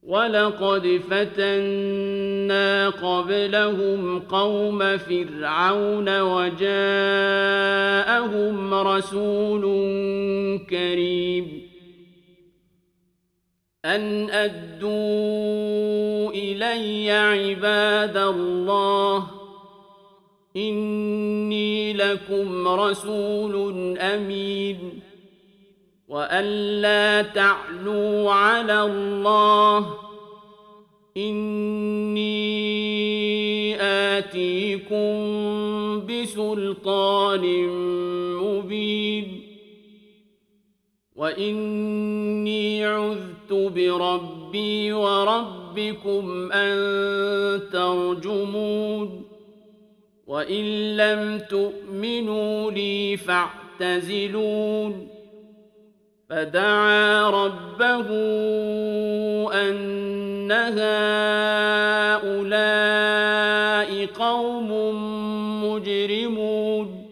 ولقد فتنا قبلهم قوم فرعون وجاءهم رسول كريم أن أدوا إلي عباد الله إني لكم رسول أمين وأن لا تعلوا على الله إني آتيكم بسلطان مبين وإني عذت بربي وربكم أن ترجمون وإن لم تؤمنوا لي فاعتزلون فدعا ربه أن هؤلاء قوم مجرمون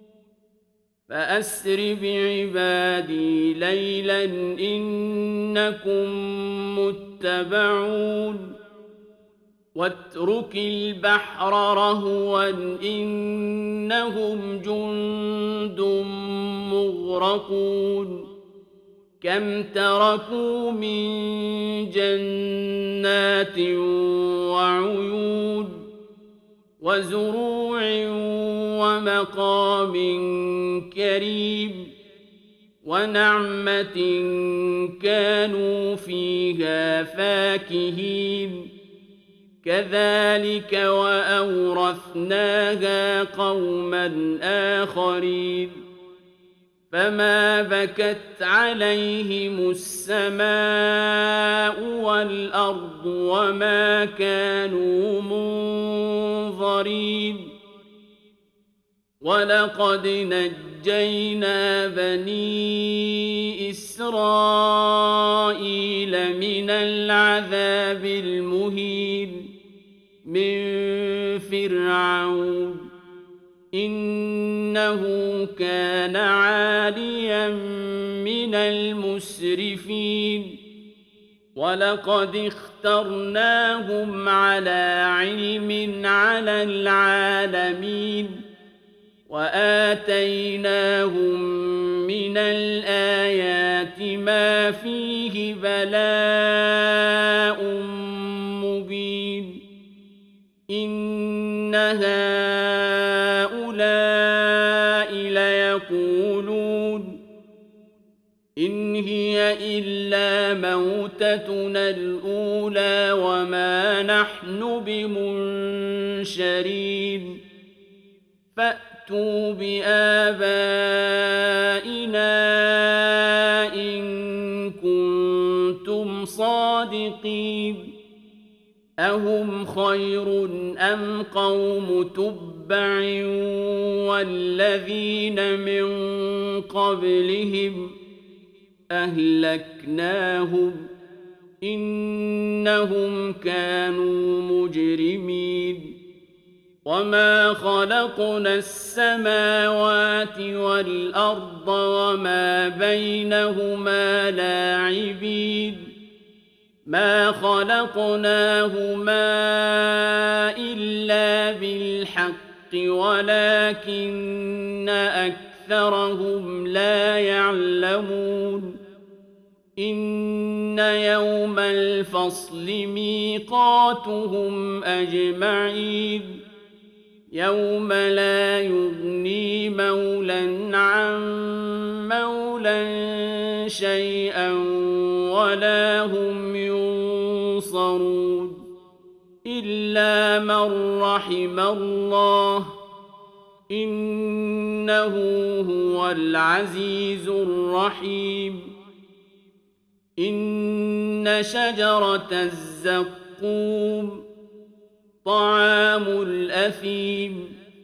فأسر بعبادي ليلا إنكم متبعون واترك البحر رهوا إنهم جند مغرقون كم تركوا من جنات وعيون وزروع ومقام كريم ونعمة كانوا فيها فاكهين كذلك وأورثناها قوما آخرين فما بكت عليهم السماء والأرض وما كانوا منظرين ولقد نجينا بني إسرائيل من العذاب المهين من فرعون إنه كان عاليا من المسرفين ولقد اخترناهم على علم على العالمين وآتيناهم من الآيات ما فيه بلاء مبين إن هؤلاء ليقولون إن هي إلا موتتنا الأولى وما نحن بمنشرين فأتوا بآبائنا إن كنتم صادقين أهم خير أم قوم تبع والذين من قبلهم أهلكناهم إنهم كانوا مجرمين وما خلقنا السماوات والأرض وما بينهما لاعبين ما خلقناهما إلا بالحق ولكن أكثرهم لا يعلمون إن يوم الفصل ميقاتهم أجمعين يوم لا يغني مولى عن مولى شيئا ولا هم ينصرون إلا من رحم الله إنه هو العزيز الرحيم إن شجرة الزقوم طعام الأثيم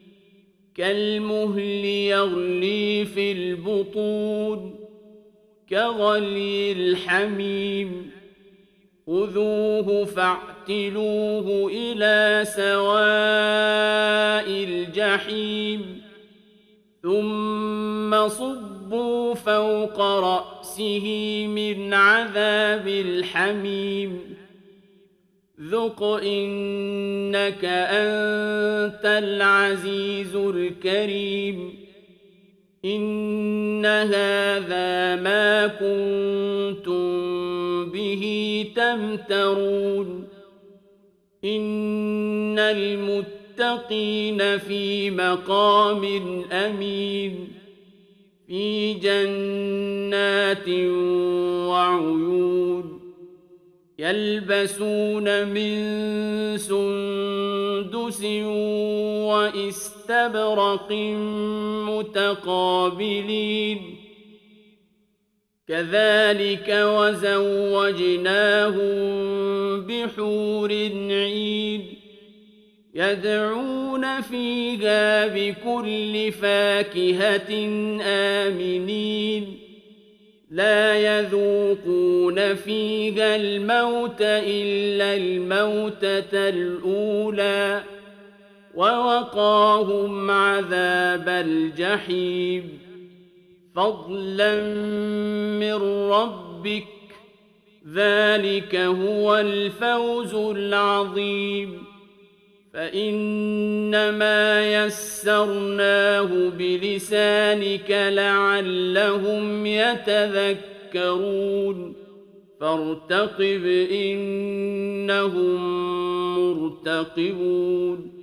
كالمهل يغلي في البطون كغلي الحميم خذوه فاعتلوه إلى سواء الجحيم ثم صبوا فوق رأسه من عذاب الحميم ذق إنك أنت العزيز الكريم إن هذا ما كنتم به تمترون إن المتقين في مقام أمين في جنات وعيون يلبسون من سندس واستبرق متقابلين كذلك وزوجناهم بحور عين يدعون فيها بكل فاكهة آمنين لا يذوقون فيها الموت إلا الموتة الأولى ووقاهم عذاب الجحيم فضلا من ربك ذلك هو الفوز العظيم فإنما يسرناه بلسانك لعلهم يتذكرون فارتقب إنهم مرتقبون